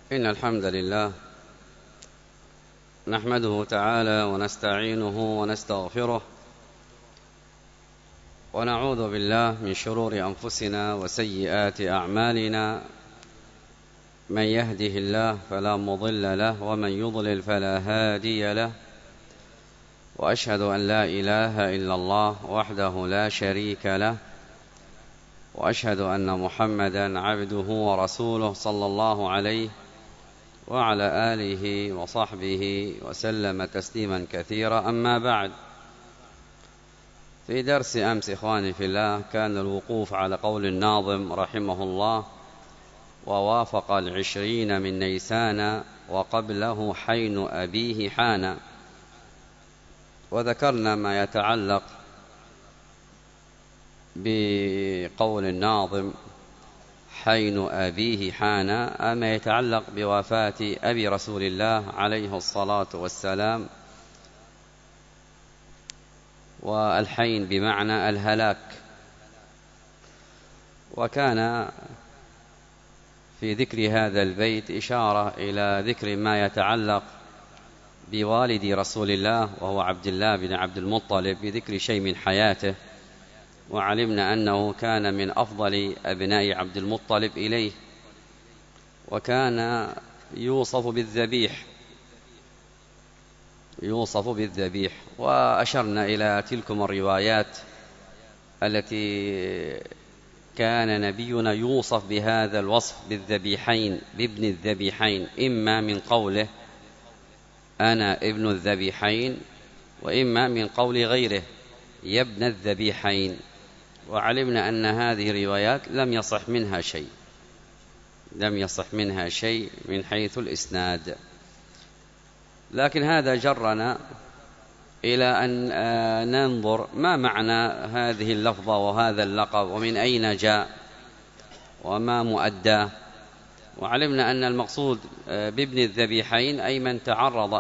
إن الحمد لله نحمده تعالى ونستعينه ونستغفره ونعوذ بالله من شرور أنفسنا وسيئات أعمالنا. من يهده الله فلا مضل له ومن يضلل فلا هادي له، وأشهد أن لا إله إلا الله وحده لا شريك له، وأشهد أن محمدا عبده ورسوله صلى الله عليه وعلى آله وصحبه وسلم تسليما كثيرا. أما بعد، في درس أمس إخواني في الله كان الوقوف على قول الناظم رحمه الله: ووافق 20 من نيسان وقبله حين أبيه حان. وذكرنا ما يتعلق بقول الناظم حين أبيه حان، أما يتعلق بوفاة أبي رسول الله عليه الصلاة والسلام، والحين بمعنى الهلاك. وكان في ذكر هذا البيت إشارة إلى ذكر ما يتعلق بوالد رسول الله وهو عبد الله بن عبد المطلب، بذكر شيء من حياته. وعلمنا أنه كان من أفضل أبناء عبد المطلب إليه، وكان يوصف بالذبيح. وأشرنا إلى تلكم الروايات التي كان نبينا يوصف بهذا الوصف بالذبيحين، بابن الذبيحين، إما من قوله أنا ابن الذبيحين، وإما من قول غيره يا ابن الذبيحين. وعلمنا أن هذه الروايات لم يصح منها شيء من حيث الإسناد. لكن هذا جرنا إلى أن ننظر ما معنى هذه اللفظة وهذا اللقب، ومن أين جاء وما مؤداه. وعلمنا أن المقصود بابن الذبيحين أي من تعرض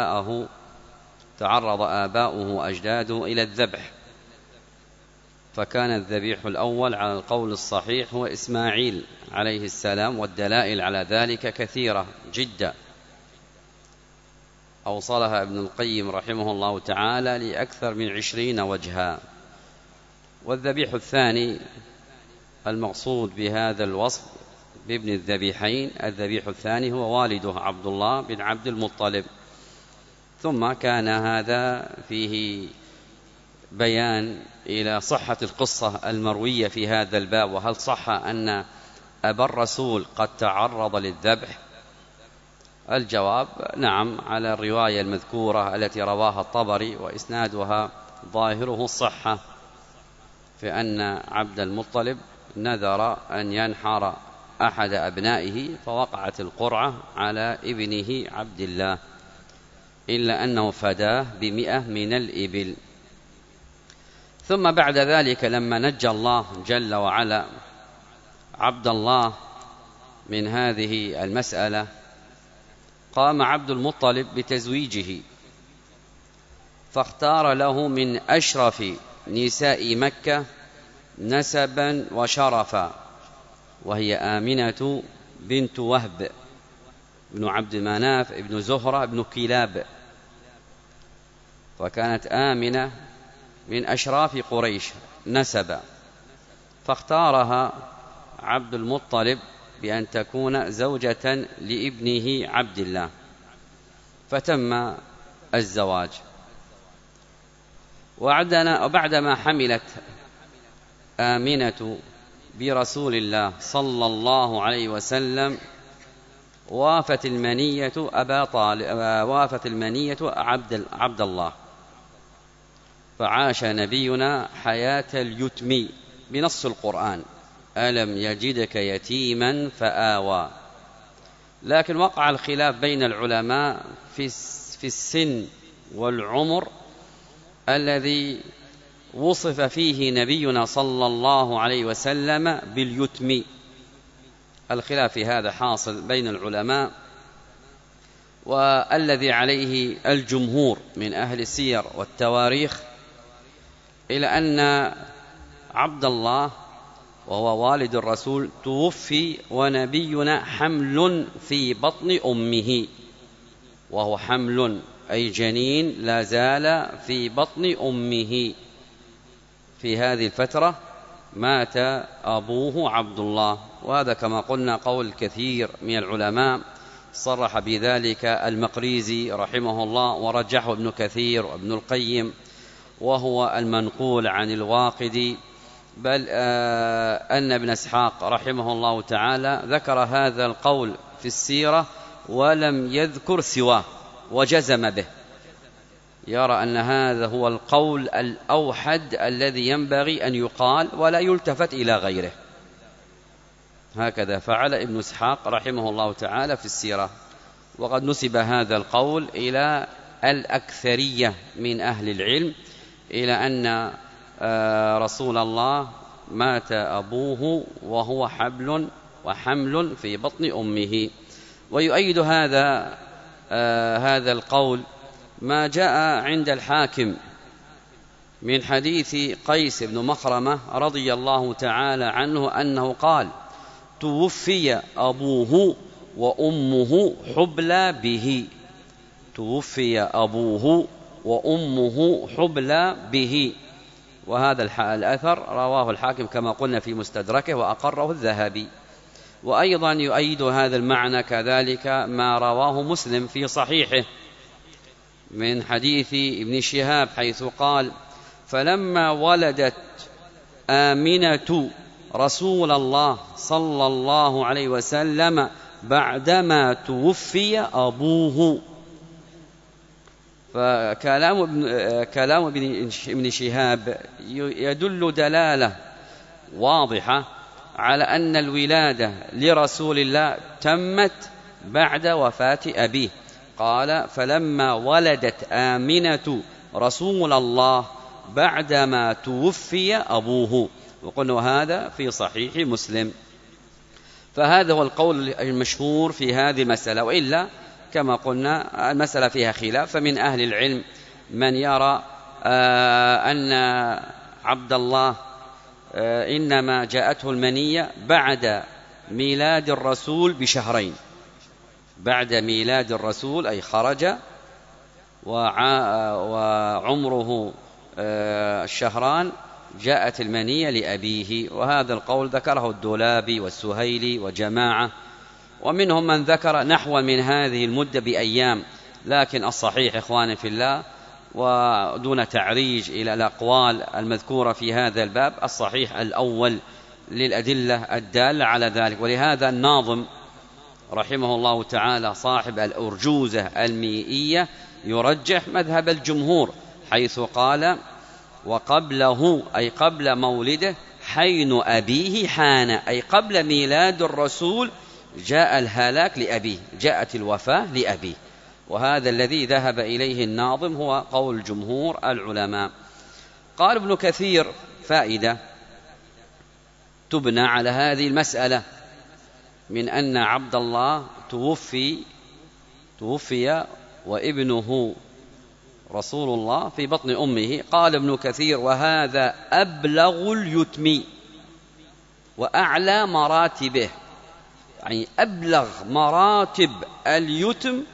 آباؤه أجداده إلى الذبح، فكان الذبيح الأول على القول الصحيح هو إسماعيل عليه السلام، والدلائل على ذلك كثيرة جدا أوصلها ابن القيم رحمه الله تعالى لأكثر من 20 وجها. والذبيح الثاني المقصود بهذا الوصف بابن الذبيحين، الذبيح الثاني هو والده عبد الله بن عبد المطلب. ثم كان هذا فيه بيان إلى صحة القصة المروية في هذا الباب، وهل صح أن أبا الرسول قد تعرض للذبح؟ الجواب نعم، على الرواية المذكورة التي رواها الطبري وإسنادها ظاهره الصحة، في أن عبد المطلب نذر أن ينحر أحد أبنائه، فوقعت القرعة على ابنه عبد الله، إلا أنه فداه ب100 من الإبل. ثم بعد ذلك لما نجى الله جل وعلا عبد الله من هذه المسألة، قام عبد المطلب بتزويجه، فاختار له من أشرف نساء مكة نسبا وشرفا، وهي آمنة بنت وهب بن عبد مناف بن زهرة بن كلاب. فكانت آمنة من أشراف قريش نسبا، فاختارها عبد المطلب بأن تكون زوجة لابنه عبد الله، فتم الزواج. وبعدما حملت آمنة برسول الله صلى الله عليه وسلم، وافت المنية عبد الله، فعاش نبينا حياة اليتم بنص القرآن: ألم يجدك يتيما فآوى. لكن وقع الخلاف بين العلماء في السن والعمر الذي وصف فيه نبينا صلى الله عليه وسلم باليتم. الخلاف في هذا حاصل بين العلماء، والذي عليه الجمهور من أهل السير والتواريخ إلى أن عبد الله وهو والد الرسول توفي ونبينا حمل في بطن أمه، وهو حمل أي جنين لا زال في بطن أمه. في هذه الفترة مات أبوه عبد الله، وهذا كما قلنا قول كثير من العلماء، صرح بذلك المقريزي رحمه الله ورجحه ابن كثير وابن القيم، وهو المنقول عن الواقدي، بل أن ابن إسحاق رحمه الله تعالى ذكر هذا القول في السيرة ولم يذكر سواه وجزم به، يرى أن هذا هو القول الأوحد الذي ينبغي أن يقال ولا يلتفت إلى غيره. هكذا فعل ابن إسحاق رحمه الله تعالى في السيرة. وقد نسب هذا القول إلى الأكثرية من أهل العلم، إلى أن رسول الله مات أبوه وهو حمل في بطن أمه. ويؤيد هذا القول ما جاء عند الحاكم من حديث قيس بن مخرمة رضي الله تعالى عنه أنه قال: توفي أبوه وأمه حبلى به. توفي أبوه وأمه حبلى به. وهذا الأثر رواه الحاكم كما قلنا في مستدركه وأقره الذهبي. وأيضا يؤيد هذا المعنى كذلك ما رواه مسلم في صحيحه من حديث ابن شهاب حيث قال: فلما ولدت آمنة رسول الله صلى الله عليه وسلم بعدما توفي أبوه. فكلام ابن شهاب يدل دلالة واضحة على أن الولادة لرسول الله تمت بعد وفاة أبيه. قال: فلما ولدت آمنة رسول الله بعدما توفي أبوه. وقلنا هذا في صحيح مسلم. فهذا هو القول المشهور في هذه المسألة، وإلا كما قلنا المسألة فيها خلاف، فمن أهل العلم من يرى أن عبد الله إنما جاءته المنية بعد ميلاد الرسول بشهرين، بعد ميلاد الرسول أي خرج وعمره الشهران جاءت المنية لأبيه. وهذا القول ذكره الدولابي والسهيلي وجماعة، ومنهم من ذكر نحو من هذه المدة بأيام. لكن الصحيح إخواني في الله، ودون تعريج إلى الأقوال المذكورة في هذا الباب، الصحيح الأول للأدلة الدالة على ذلك. ولهذا الناظم رحمه الله تعالى صاحب الأرجوزة المئية يرجح مذهب الجمهور حيث قال: وقبله أي قبل مولده حين أبيه حان، أي قبل ميلاد الرسول جاء الهلاك لأبيه، جاءت الوفاة لأبيه. وهذا الذي ذهب إليه الناظم هو قول جمهور العلماء. قال ابن كثير: فائدة تبنى على هذه المسألة من أن عبد الله توفي وابنه رسول الله في بطن أمه. قال ابن كثير: وهذا أبلغ اليتم وأعلى مراتبه. يعني أبلغ مراتب اليتم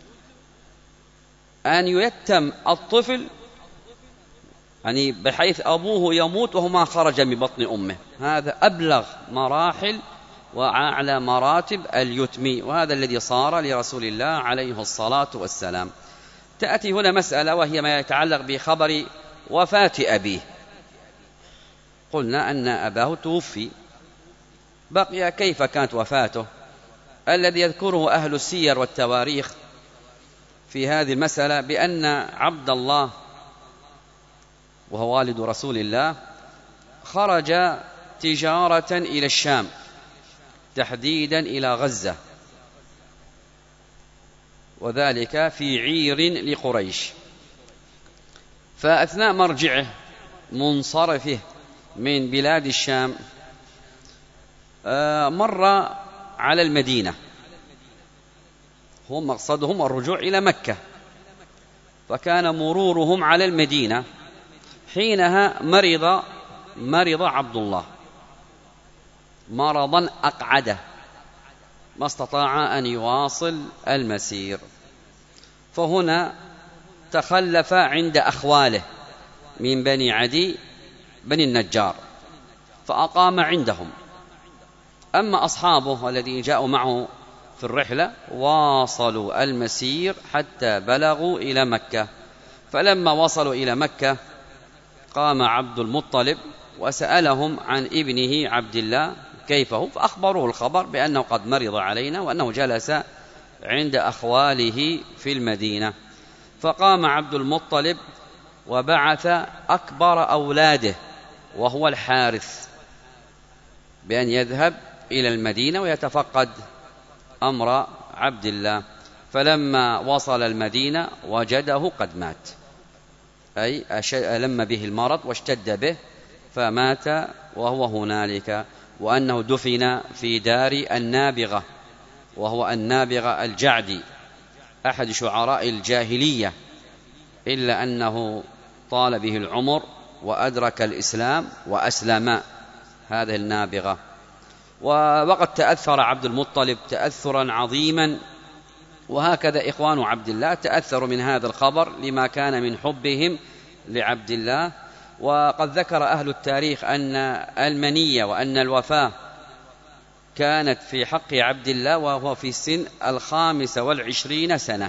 أن ييتم الطفل، يعني بحيث أبوه يموت وهو ما خرج من بطن أمه. هذا أبلغ مراحل وأعلى مراتب اليتم، وهذا الذي صار لرسول الله عليه الصلاة والسلام. تأتي هنا مسألة وهي ما يتعلق بخبر وفاة أبيه. قلنا أن أباه توفي، بقي كيف كانت وفاته. الذي يذكره أهل السير والتواريخ في هذه المسألة بأن عبد الله وهو والد رسول الله خرج تجارة إلى الشام، تحديدا إلى غزة، وذلك في عير لقريش. فأثناء مرجعه منصرفه من بلاد الشام مر على المدينة، هم مقصدهم الرجوع إلى مكة، فكان مرورهم على المدينة. حينها مرض عبد الله، مرضا أقعده، ما استطاع أن يواصل المسير، فهنا تخلف عند أخواله من بني عدي بني النجار فأقام عندهم. أما أصحابه الذين جاءوا معه في الرحلة واصلوا المسير حتى بلغوا إلى مكة. فلما وصلوا إلى مكة قام عبد المطلب وسألهم عن ابنه عبد الله كيف هو، فأخبروه الخبر بأنه قد مرض علينا وأنه جلس عند أخواله في المدينة. فقام عبد المطلب وبعث أكبر أولاده وهو الحارث بأن يذهب إلى المدينة ويتفقد أمر عبد الله. فلما وصل المدينة وجده قد مات، أي ألم به المرض واشتد به فمات وهو هنالك، وأنه دفن في دار النابغة، وهو النابغة الجعدي أحد شعراء الجاهلية، إلا أنه طال به العمر وأدرك الإسلام وأسلم هذه النابغة. وقد تأثر عبد المطلب تأثرا عظيما، وهكذا إخوان عبد الله تأثروا من هذا الخبر لما كان من حبهم لعبد الله. وقد ذكر أهل التاريخ أن المنية وأن الوفاة كانت في حق عبد الله وهو في سن 25 سنة،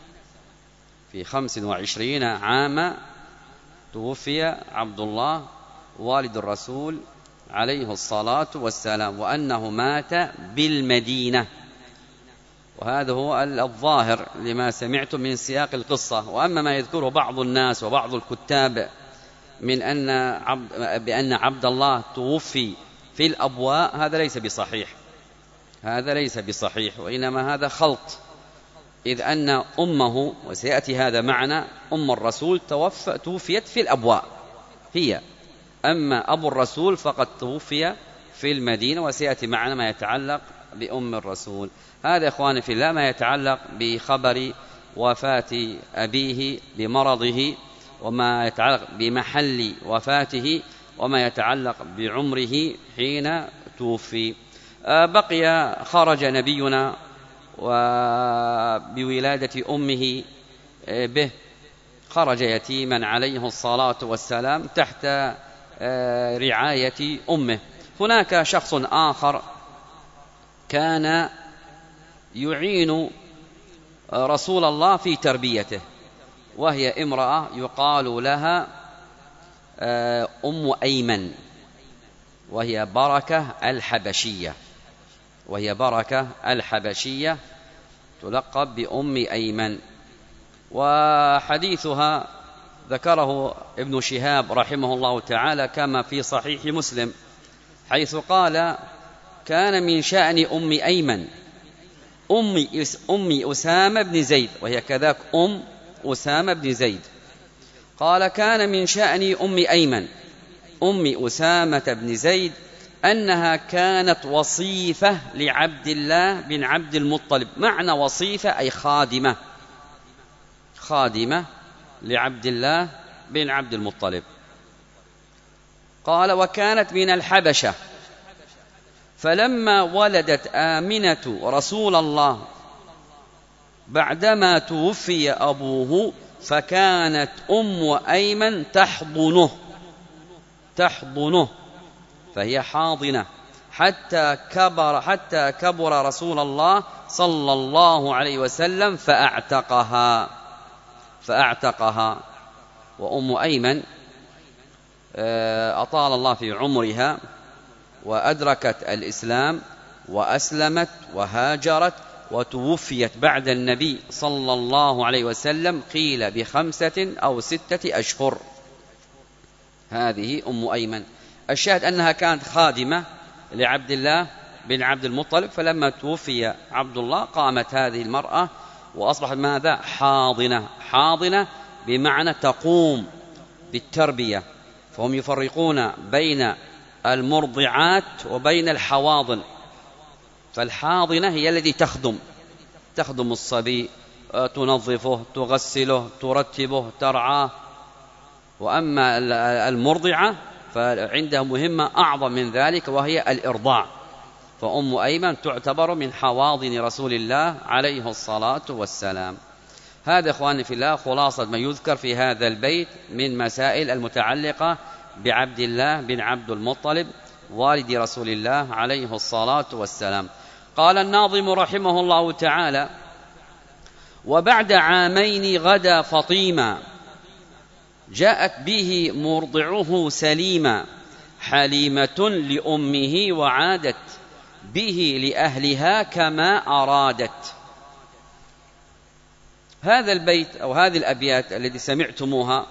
في 25 عاما توفي عبد الله والد الرسول عليه الصلاة والسلام، وأنه مات بالمدينة، وهذا هو الظاهر لما سمعت من سياق القصة. وأما ما يذكره بعض الناس وبعض الكتاب من بأن عبد الله توفي في الأبواء، هذا ليس بصحيح، هذا ليس بصحيح، وإنما هذا خلط، إذ أن أمه، وسيأتي هذا معنا، أم الرسول توفيت في الأبواء هي، أما أبو الرسول فقد توفي في المدينة، وسيأتي معنا ما يتعلق بأم الرسول. هذا إخواني في الله ما يتعلق بخبر وفاة أبيه بمرضه، وما يتعلق بمحل وفاته، وما يتعلق بعمره حين توفي. بقي خرج نبينا وبولادة أمه به، خرج يتيما عليه الصلاة والسلام تحت رعاية أمه. هناك شخص آخر كان يعين رسول الله في تربيته، وهي امرأة يقال لها أم أيمن، وهي بركة الحبشية، وهي بركة الحبشية تلقب بأم أيمن. وحديثها ذكره ابن شهاب رحمه الله تعالى كما في صحيح مسلم، حيث قال: كان من شأن أم أيمن أم أسامة بن زيد، وهي كذاك أم أسامة بن زيد. قال: كان من شأن أم أيمن أم أسامة بن زيد أنها كانت وصيفة لعبد الله بن عبد المطلب. معنى وصيفة أي خادمة، خادمة لعبد الله بن عبد المطلب. قال: وكانت من الحبشة، فلما ولدت آمنة رسول الله بعدما توفي أبوه، فكانت أم أيمن تحضنه، فهي حاضنة حتى كبر رسول الله صلى الله عليه وسلم فأعتقها. وأم أيمن أطال الله في عمرها، وأدركت الإسلام وأسلمت وهاجرت، وتوفيت بعد النبي صلى الله عليه وسلم قيل ب5 أو 6 أشهر. هذه أم أيمن. الشاهد أنها كانت خادمة لعبد الله بن عبد المطلب، فلما توفي عبد الله قامت هذه المرأة وأصبحت ماذا؟ حاضنة بمعنى تقوم بالتربية. فهم يفرقون بين المرضعات وبين الحواضن. فالحاضنة هي التي تخدم الصبي، تنظفه، تغسله، ترتبه، ترعاه. وأما المرضعة فعندها مهمة أعظم من ذلك، وهي الإرضاع، فأم أيمن تعتبر من حواضن رسول الله عليه الصلاة والسلام. هذا إخواني في الله خلاصة ما يذكر في هذا البيت من مسائل المتعلقة بعبد الله بن عبد المطلب والد رسول الله عليه الصلاة والسلام. قال الناظم رحمه الله تعالى: وبعد عامين غدا فطيما، جاءت به مرضعه سليما، حليمة لأمه وعادت به لأهلها كما أرادت. هذا البيت أو هذه الأبيات التي سمعتموها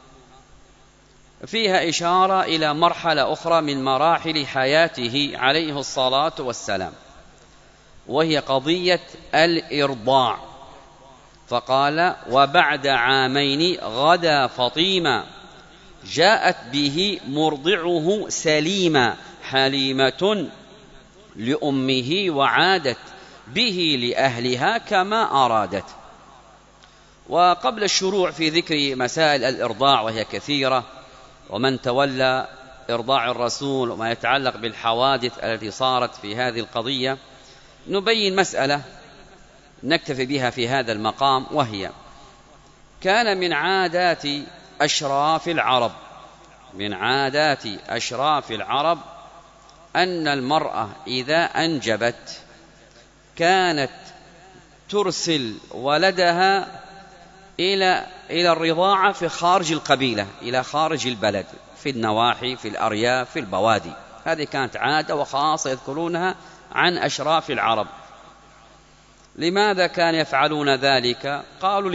فيها إشارة إلى مرحلة أخرى من مراحل حياته عليه الصلاة والسلام، وهي قضية الإرضاع. فقال: وبعد عامين غدا فطيما، جاءت به مرضعه سليما، حليمة لأمه وعادت به لأهلها كما أرادت. وقبل الشروع في ذكر مسائل الإرضاع وهي كثيرة، ومن تولى إرضاع الرسول وما يتعلق بالحوادث التي صارت في هذه القضية، نبين مسألة نكتفي بها في هذا المقام، وهي كان من عادات أشراف العرب أن المرأة إذا أنجبت كانت ترسل ولدها إلى الرضاعة في خارج القبيلة، إلى خارج البلد، في النواحي، في الأرياف، في البوادي. هذه كانت عادة وخاصة يذكرونها عن أشراف العرب. لماذا كان يفعلون ذلك؟ قالوا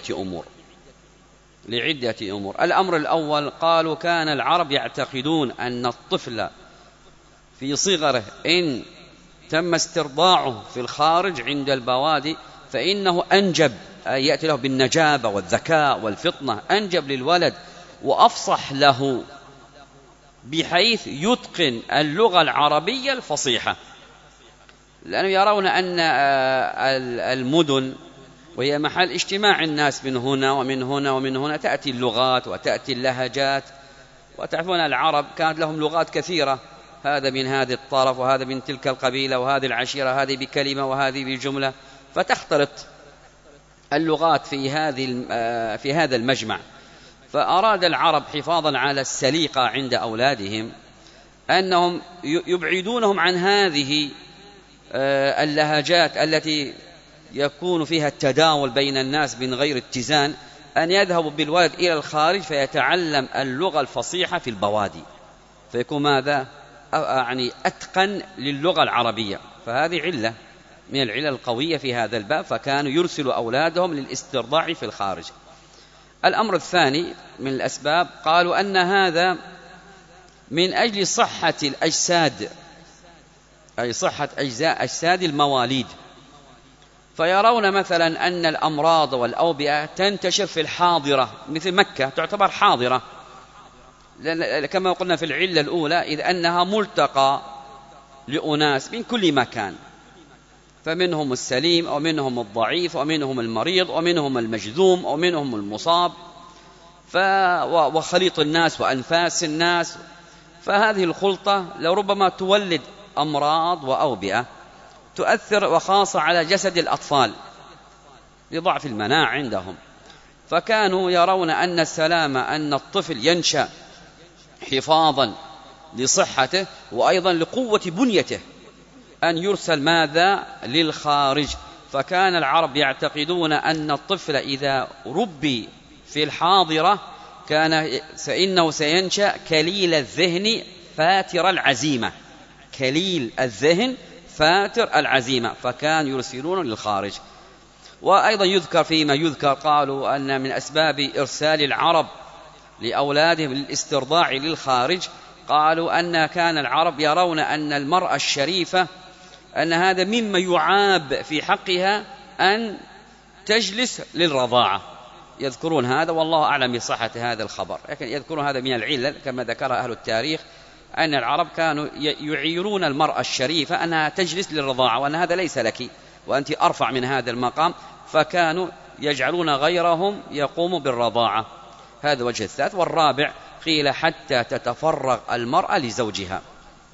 لعدة أمور. الأمر الأول، قالوا كان العرب يعتقدون أن الطفل في صغره إن تم استرضاعه في الخارج عند البوادي فإنه أنجب، يأتي له بالنجابة والذكاء والفطنة، أنجب للولد وأفصح له، بحيث يتقن اللغة العربية الفصيحة. لأنه يرون أن المدن وهي محل اجتماع الناس من هنا ومن هنا ومن هنا، تأتي اللغات وتأتي اللهجات. وتعرفون العرب كانت لهم لغات كثيرة، هذا من هذه الطرف وهذا من تلك القبيلة وهذه العشيرة، هذه بكلمة وهذه بجملة، فتختلط اللغات في هذا المجمع. فأراد العرب حفاظا على السليقة عند أولادهم أنهم يبعدونهم عن هذه اللهجات التي يكون فيها التداول بين الناس من غير اتزان، أن يذهبوا بالولد إلى الخارج فيتعلم اللغة الفصيحة في البوادي، فيكون ماذا؟ يعني أتقن للغة العربية. فهذه علة من العلل القوية في هذا الباب، فكانوا يرسلوا أولادهم للاسترضاع في الخارج. الأمر الثاني من الأسباب، قالوا أن هذا من أجل صحة الأجساد، أي صحة أجساد المواليد. فيرون مثلا أن الأمراض والأوبئة تنتشر في الحاضرة، مثل مكة تعتبر حاضرة كما قلنا في العلة الأولى، إذ أنها ملتقى لأناس من كل مكان، فمنهم السليم ومنهم الضعيف ومنهم المريض ومنهم المجذوم ومنهم المصاب، وخليط الناس وأنفاس الناس. فهذه الخلطة لربما تولد أمراض وأوبئة تؤثر وخاصة على جسد الأطفال لضعف المناعة عندهم. فكانوا يرون أن السلامة أن الطفل ينشأ حفاظا لصحته وأيضا لقوة بنيته، أن يرسل ماذا؟ للخارج. فكان العرب يعتقدون أن الطفل إذا ربي في الحاضرة فإنه سينشأ كليل الذهن فاتر العزيمة، كليل الذهن فاتر العزيمة، فكان يرسلون للخارج. وأيضا يذكر فيما يذكر، قالوا أن من أسباب إرسال العرب لأولادهم للاسترضاع للخارج، قالوا أن كان العرب يرون أن المرأة الشريفة أن هذا مما يعاب في حقها أن تجلس للرضاعة. يذكرون هذا والله أعلم بصحة هذا الخبر، لكن يذكرون هذا من العلل كما ذكر أهل التاريخ، أن العرب كانوا يعيرون المرأة الشريفة أنها تجلس للرضاعة، وأن هذا ليس لك وأنت أرفع من هذا المقام، فكانوا يجعلون غيرهم يقوم بالرضاعة. هذا وجه الثالث. والرابع، قيل حتى تتفرغ المرأة لزوجها،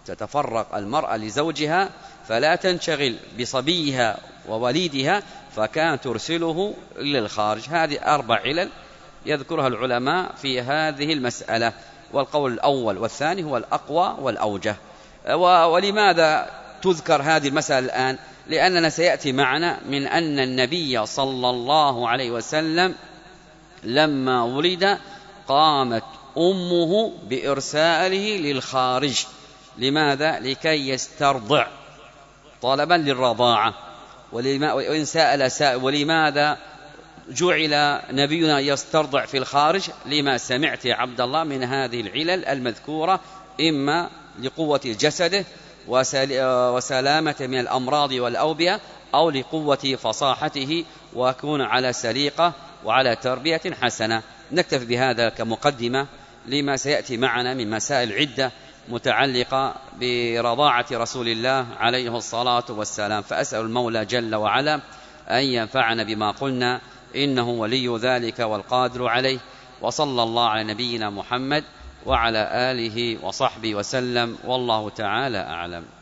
تتفرق المرأة لزوجها فلا تنشغل بصبيها ووليدها، فكان ترسله للخارج. هذه 4 علل يذكرها العلماء في هذه المسألة، والقول الأول والثاني هو الأقوى والأوجه. ولماذا تذكر هذه المسألة الآن؟ لأننا سيأتي معنا من أن النبي صلى الله عليه وسلم لما ولد قامت أمه بإرساله للخارج. لماذا؟ لكي يسترضع طلبا للرضاعة. وإن سأل سائل ولماذا جعل نبينا يسترضع في الخارج؟ لما سمعت يا عبد الله من هذه العلل المذكورة، إما لقوة جسده وسلامة من الأمراض والأوبئة، أو لقوة فصاحته ويكون على سليقة وعلى تربية حسنة. نكتفي بهذا كمقدمة لما سيأتي معنا من مسائل عدة متعلقة برضاعة رسول الله عليه الصلاة والسلام. فأسأل المولى جل وعلا أن ينفعنا بما قلنا، إنه ولي ذلك والقادر عليه. وصلى الله على نبينا محمد وعلى آله وصحبه وسلم، والله تعالى أعلم.